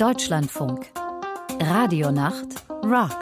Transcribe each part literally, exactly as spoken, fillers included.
Deutschlandfunk. Radionacht Rock.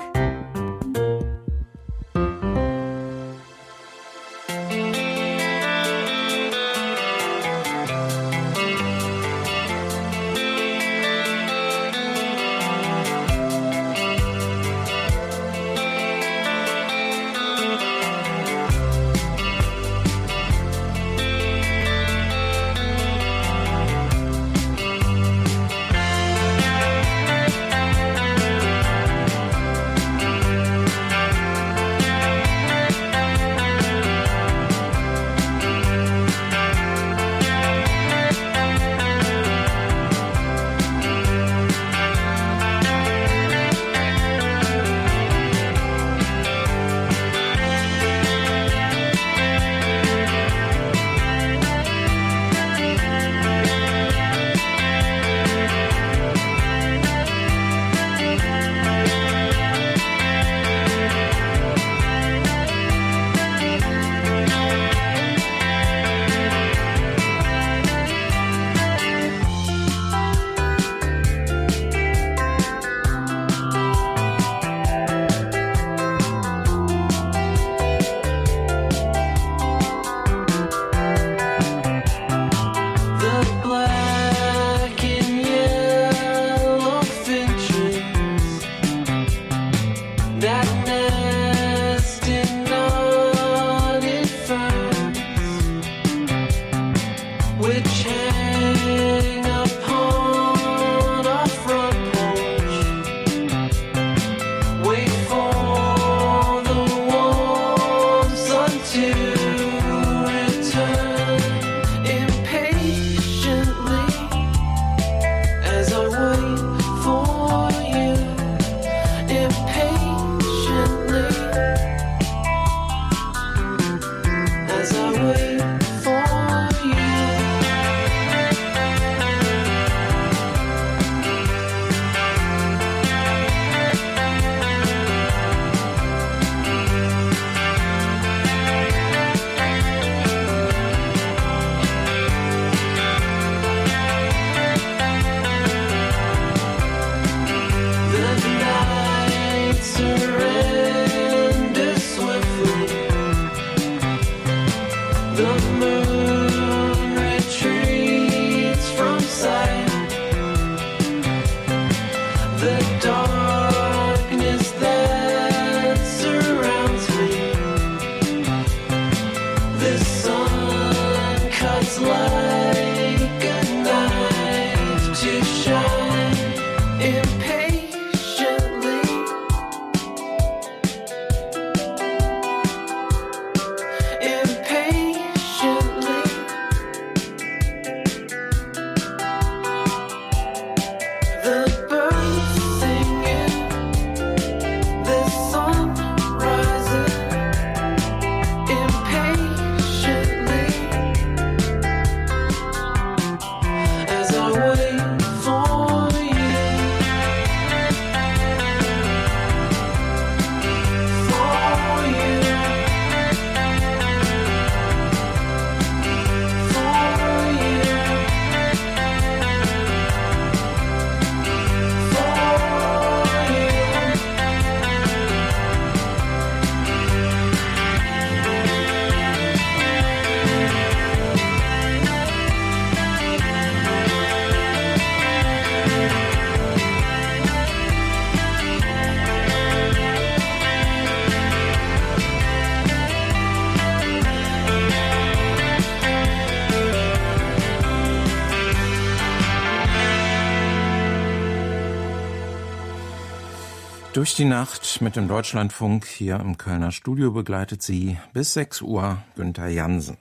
Durch die Nacht mit dem Deutschlandfunk hier im Kölner Studio begleitet Sie bis sechs Uhr Günther Jansen.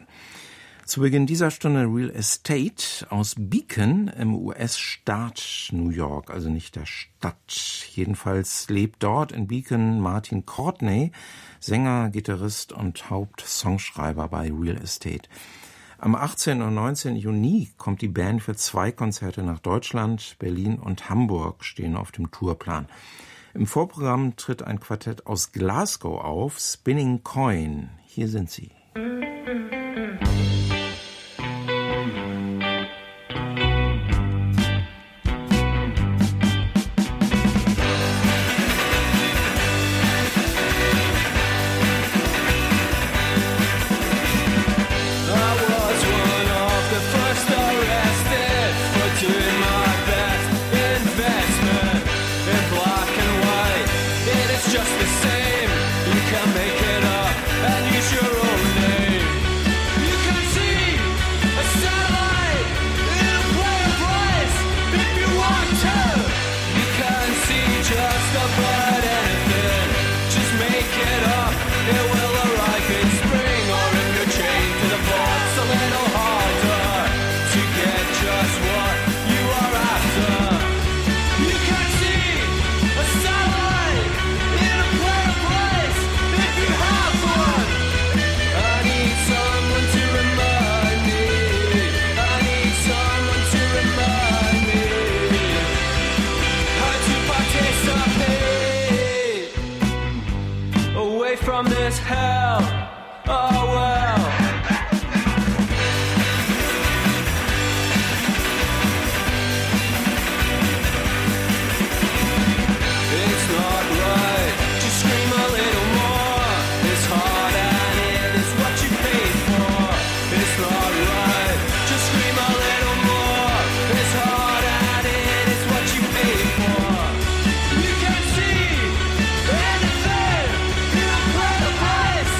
Zu Beginn dieser Stunde Real Estate aus Beacon im U S-Staat New York, also nicht der Stadt. Jedenfalls lebt dort in Beacon Martin Courtney, Sänger, Gitarrist und Hauptsongschreiber bei Real Estate. Am achtzehnten und neunzehnten Juni kommt die Band für zwei Konzerte nach Deutschland. Berlin und Hamburg stehen auf dem Tourplan. Im Vorprogramm tritt ein Quartett aus Glasgow auf, Spinning Coin. Hier sind sie. is hell. Oh well. It's not right to scream a little more. It's hard and it is what you paid for. It's not right to scream a little more. It's hard and it is what you paid for. You can see anything in a better place.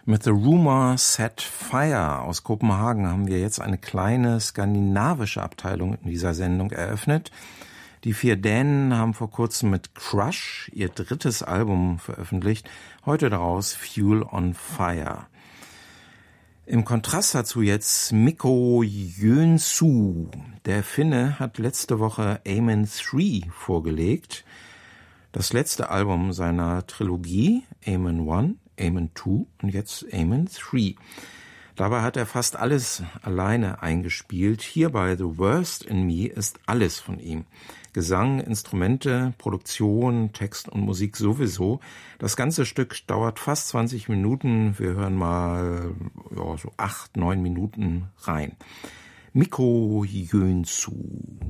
Mit The Rumor Set Fire aus Kopenhagen haben wir jetzt eine kleine skandinavische Abteilung in dieser Sendung eröffnet. Die vier Dänen haben vor kurzem mit Crush ihr drittes Album veröffentlicht, heute daraus Fuel on Fire. Im Kontrast dazu jetzt Mikko Jönsson. Der Finne hat letzte Woche Amen drei vorgelegt, das letzte Album seiner Trilogie, Amen eins, Amen zwei und jetzt Amen drei. Dabei hat er fast alles alleine eingespielt. Hier bei The Worst in Me ist alles von ihm. Gesang, Instrumente, Produktion, Text und Musik sowieso. Das ganze Stück dauert fast zwanzig Minuten. Wir hören mal ja, so acht, neun Minuten rein. Mikko Jönsson.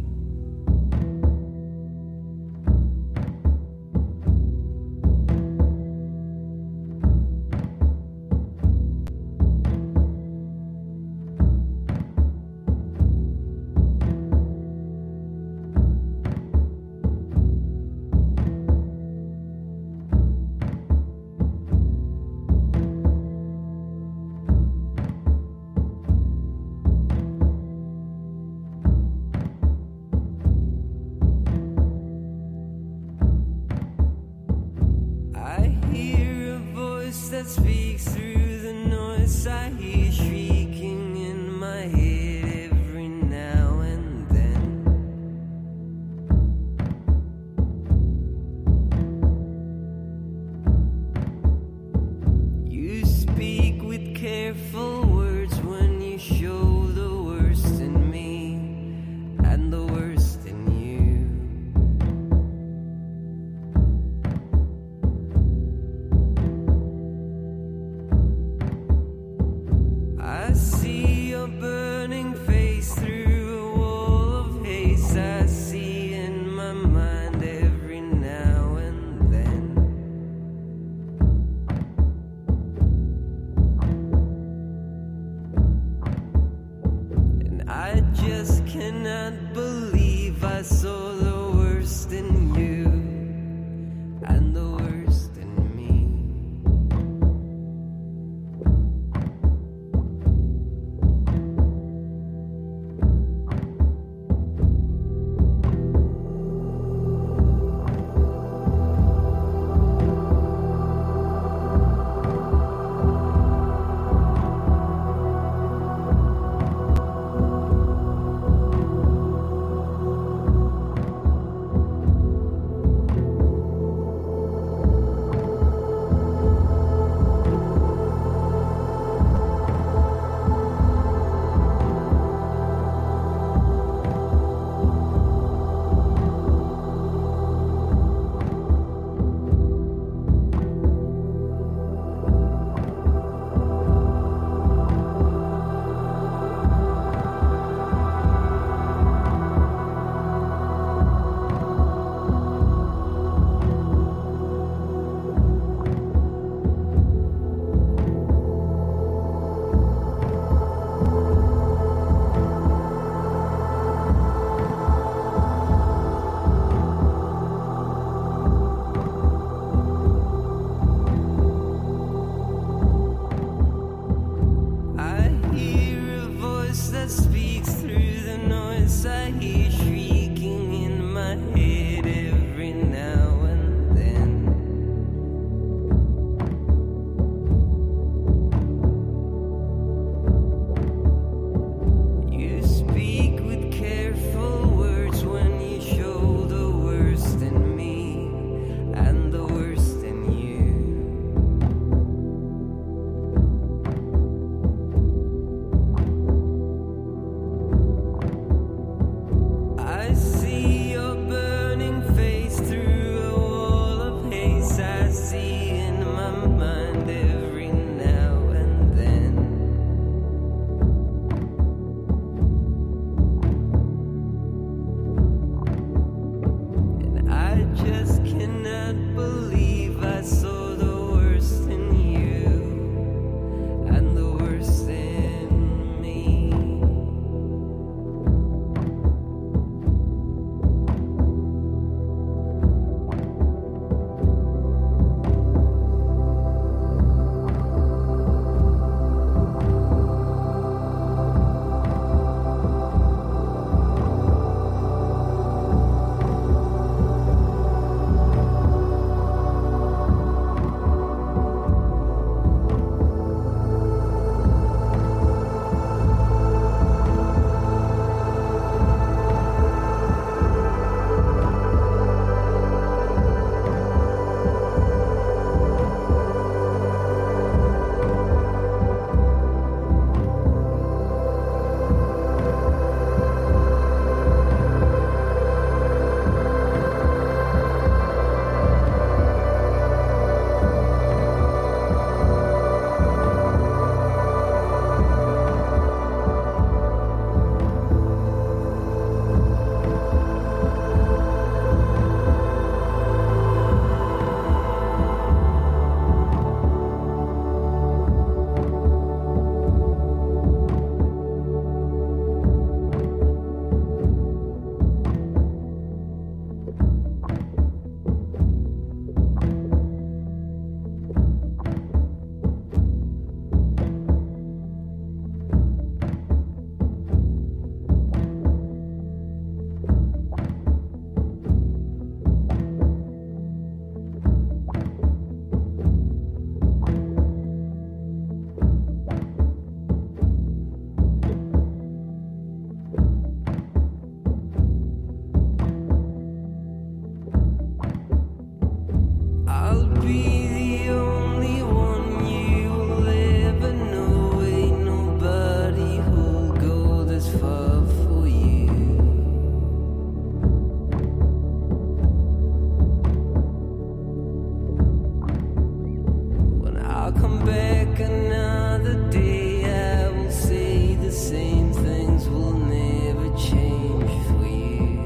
I'll come back another day. I will say the same things will never change for you.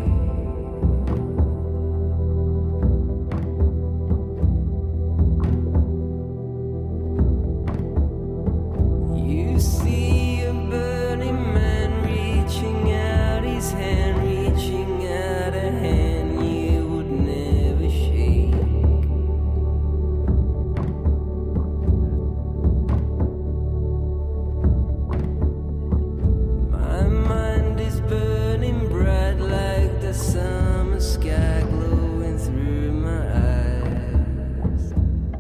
You see a burning man reaching out his hand, reaching out a hand you would never shake. My mind is burning bright like the summer sky glowing through my eyes.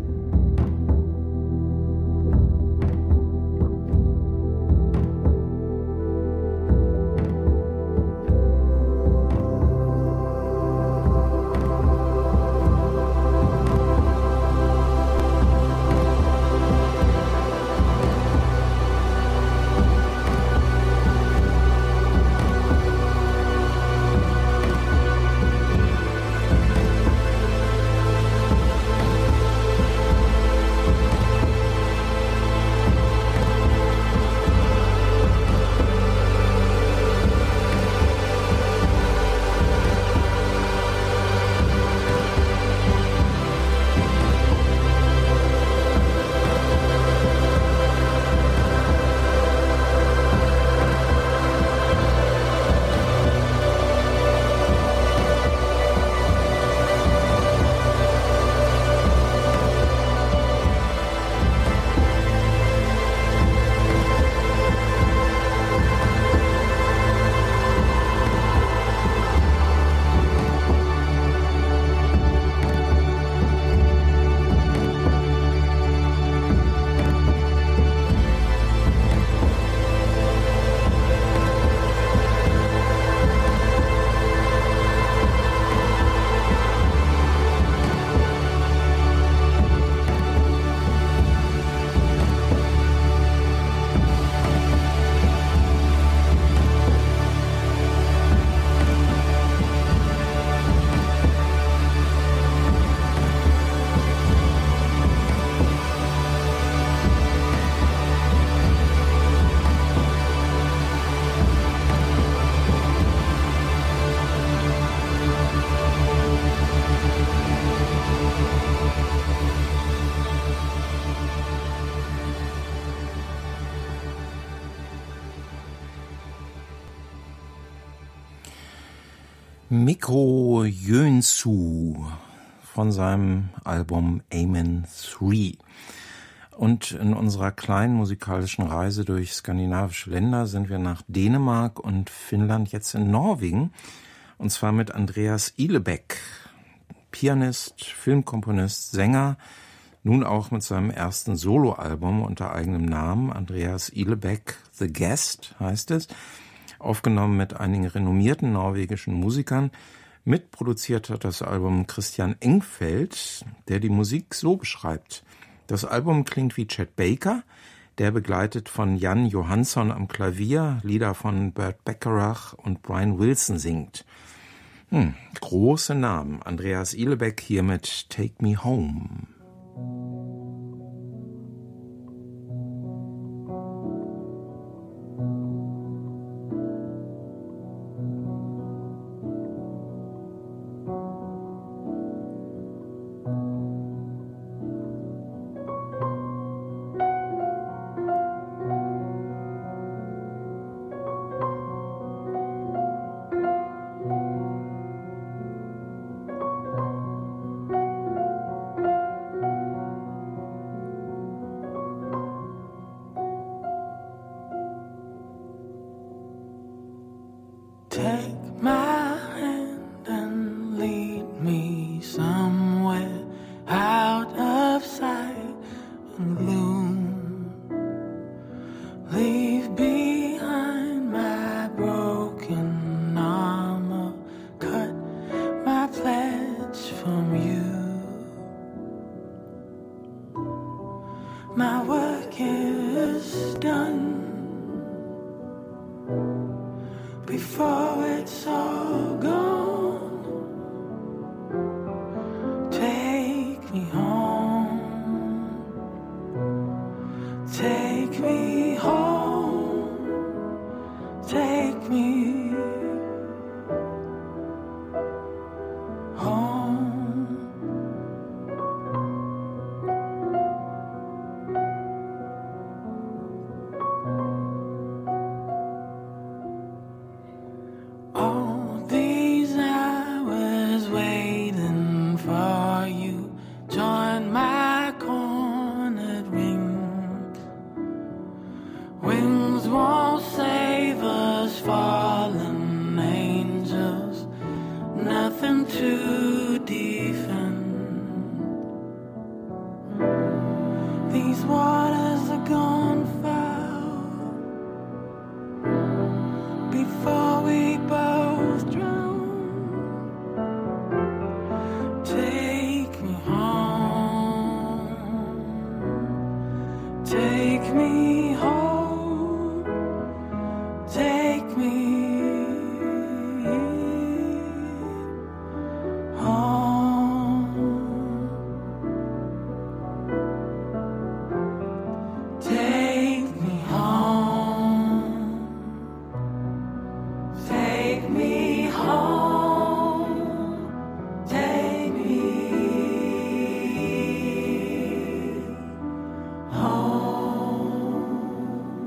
Mikko Jönsson von seinem Album Amen drei. Und in unserer kleinen musikalischen Reise durch skandinavische Länder sind wir nach Dänemark und Finnland, jetzt in Norwegen. Und zwar mit Andreas Ilebæk, Pianist, Filmkomponist, Sänger, nun auch mit seinem ersten Soloalbum unter eigenem Namen, Andreas Ilebæk, The Guest heißt es, aufgenommen mit einigen renommierten norwegischen Musikern. Mitproduziert hat das Album Christian Engfeldt, der die Musik so beschreibt: Das Album klingt wie Chet Baker, der begleitet von Jan Johansson am Klavier Lieder von Burt Bacharach und Brian Wilson singt. Hm, große Namen. Andreas Ilebæk hier mit Take Me Home. Take me home. Take me home, take me home. All these hours waiting for you, join my cornered wing. Wings won't save us, fallen angels, nothing to defend. These waters are gone foul before we both drown. Take me home, take me home, take me home, take me home, take me home, take me home.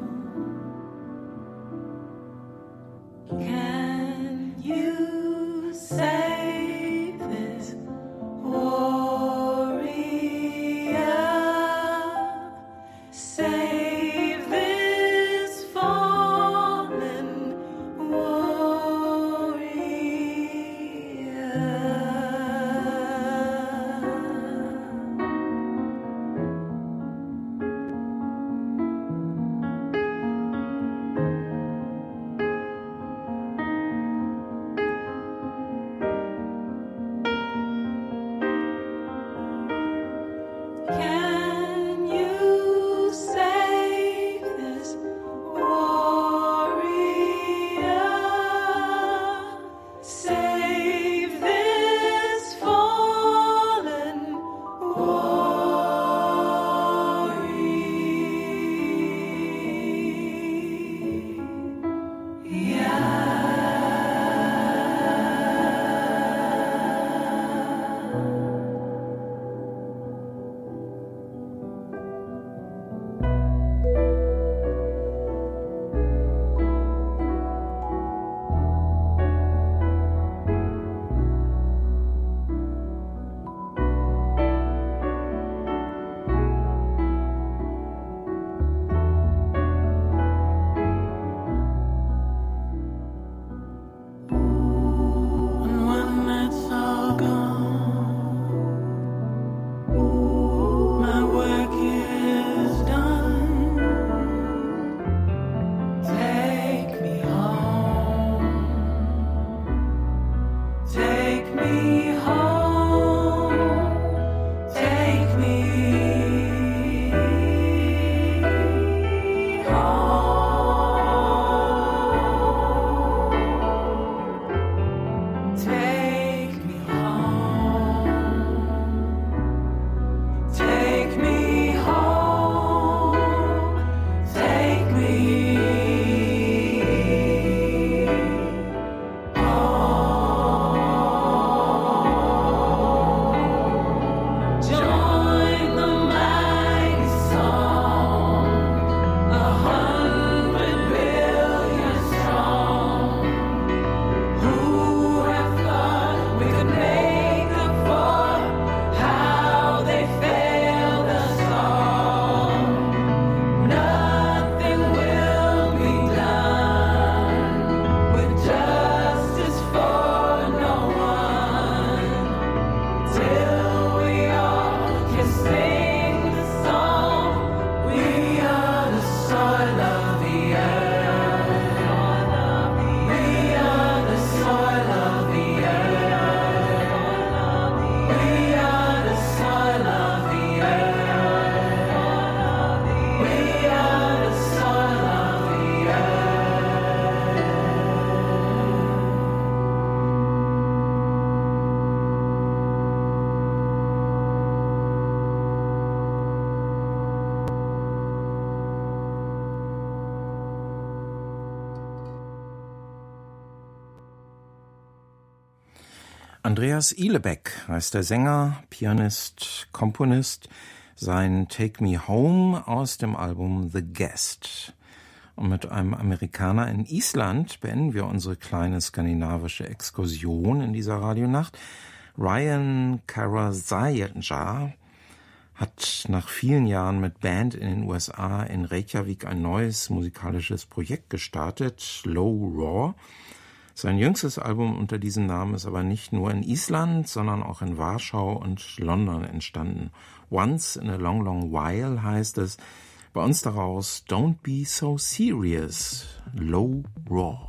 Andreas Ihlebeck heißt der Sänger, Pianist, Komponist. Sein Take Me Home aus dem Album The Guest. Und mit einem Amerikaner in Island beenden wir unsere kleine skandinavische Exkursion in dieser Radionacht. Ryan Karasaja hat nach vielen Jahren mit Band in den U S A in Reykjavik ein neues musikalisches Projekt gestartet, Low Raw. Sein jüngstes Album unter diesem Namen ist aber nicht nur in Island, sondern auch in Warschau und London entstanden. Once in a Long Long While heißt es. Bei uns daraus Don't Be So Serious, Low Raw.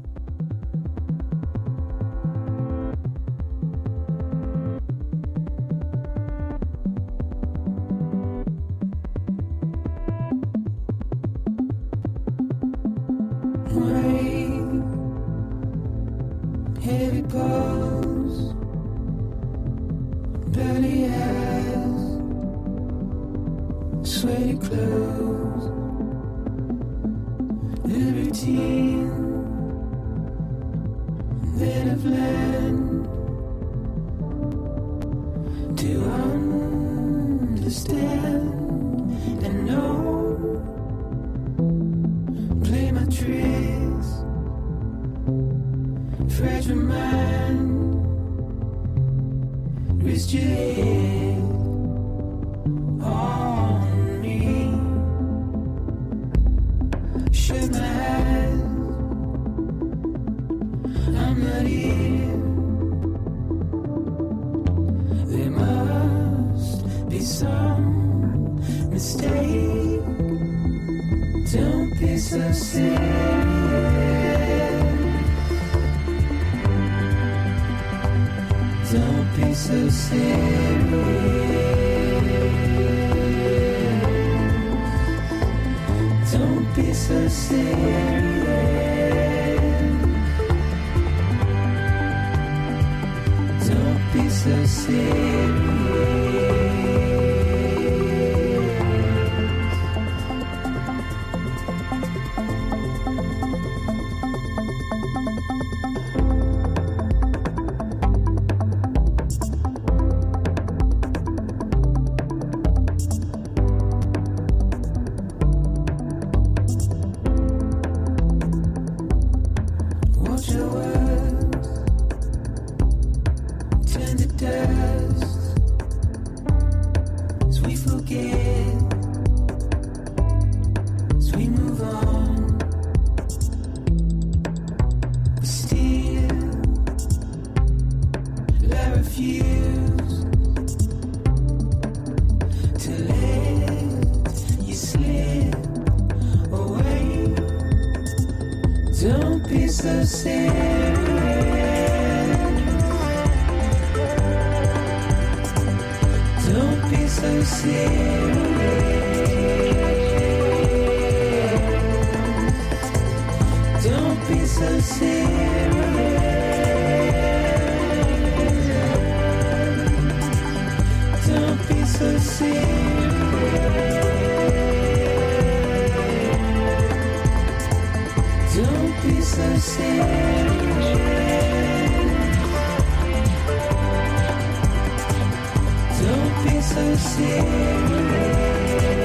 Heavy pulse, dirty eyes, sweaty clothes, libertine, then I've learned to understand and know, play my tricks. Fragile mind, rest your head on me. Shut my eyes, I'm not here. There must be some mistake. Don't be so serious. Don't be so serious. Don't be so serious. Don't be so serious. Don't be so serious. Don't be so serious. Don't be so serious. Don't be so serious. Don't be so serious. Don't be so serious.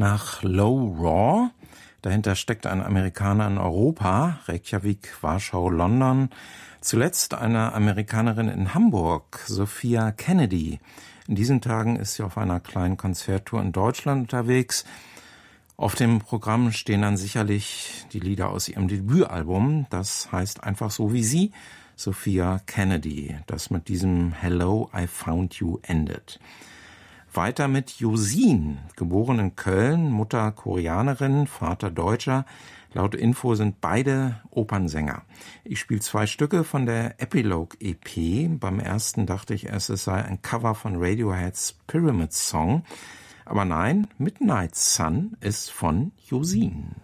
nach Low Raw. Dahinter steckt ein Amerikaner in Europa, Reykjavik, Warschau, London. Zuletzt eine Amerikanerin in Hamburg, Sophia Kennedy. In diesen Tagen ist sie auf einer kleinen Konzerttour in Deutschland unterwegs. Auf dem Programm stehen dann sicherlich die Lieder aus ihrem Debütalbum. Das heißt einfach so wie sie, Sophia Kennedy, das mit diesem Hello, I Found You endet. Weiter mit Josin, geboren in Köln, Mutter Koreanerin, Vater Deutscher. Laut Info sind beide Opernsänger. Ich spiele zwei Stücke von der Epilogue-E P. Beim ersten dachte ich erst, es sei ein Cover von Radioheads Pyramid Song. Aber nein, Midnight Sun ist von Josin.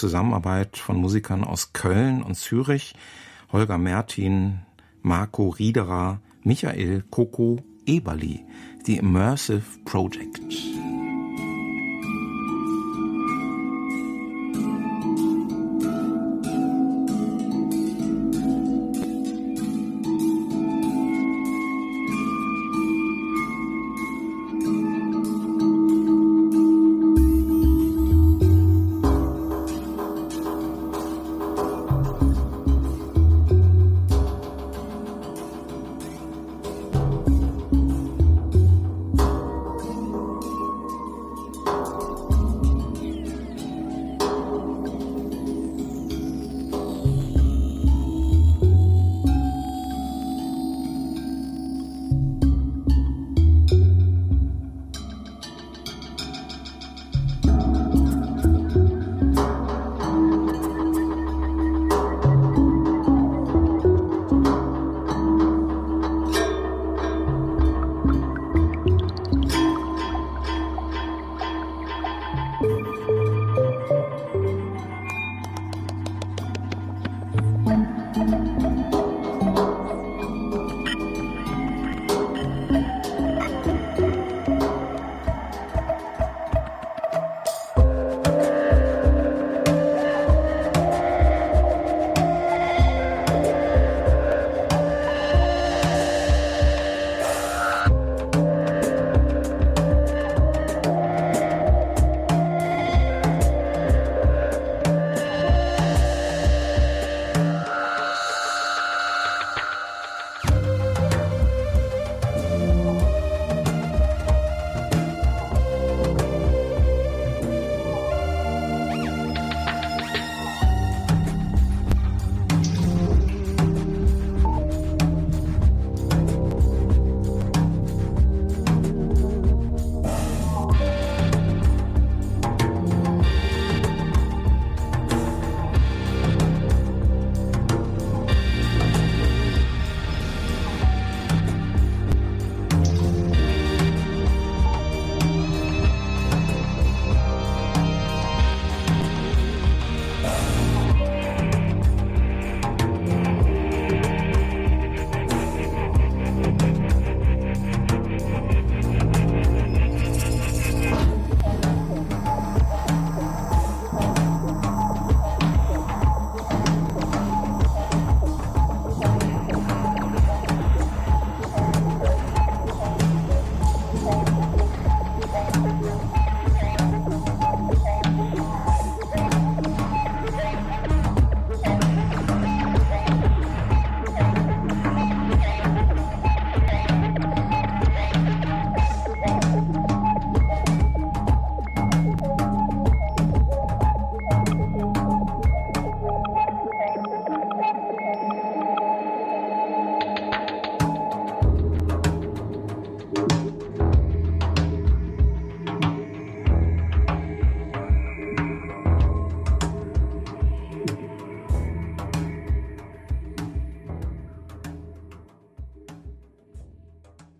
Zusammenarbeit von Musikern aus Köln und Zürich, Holger Mertin, Marco Riederer, Michael Coco Eberli, die Immersive Project.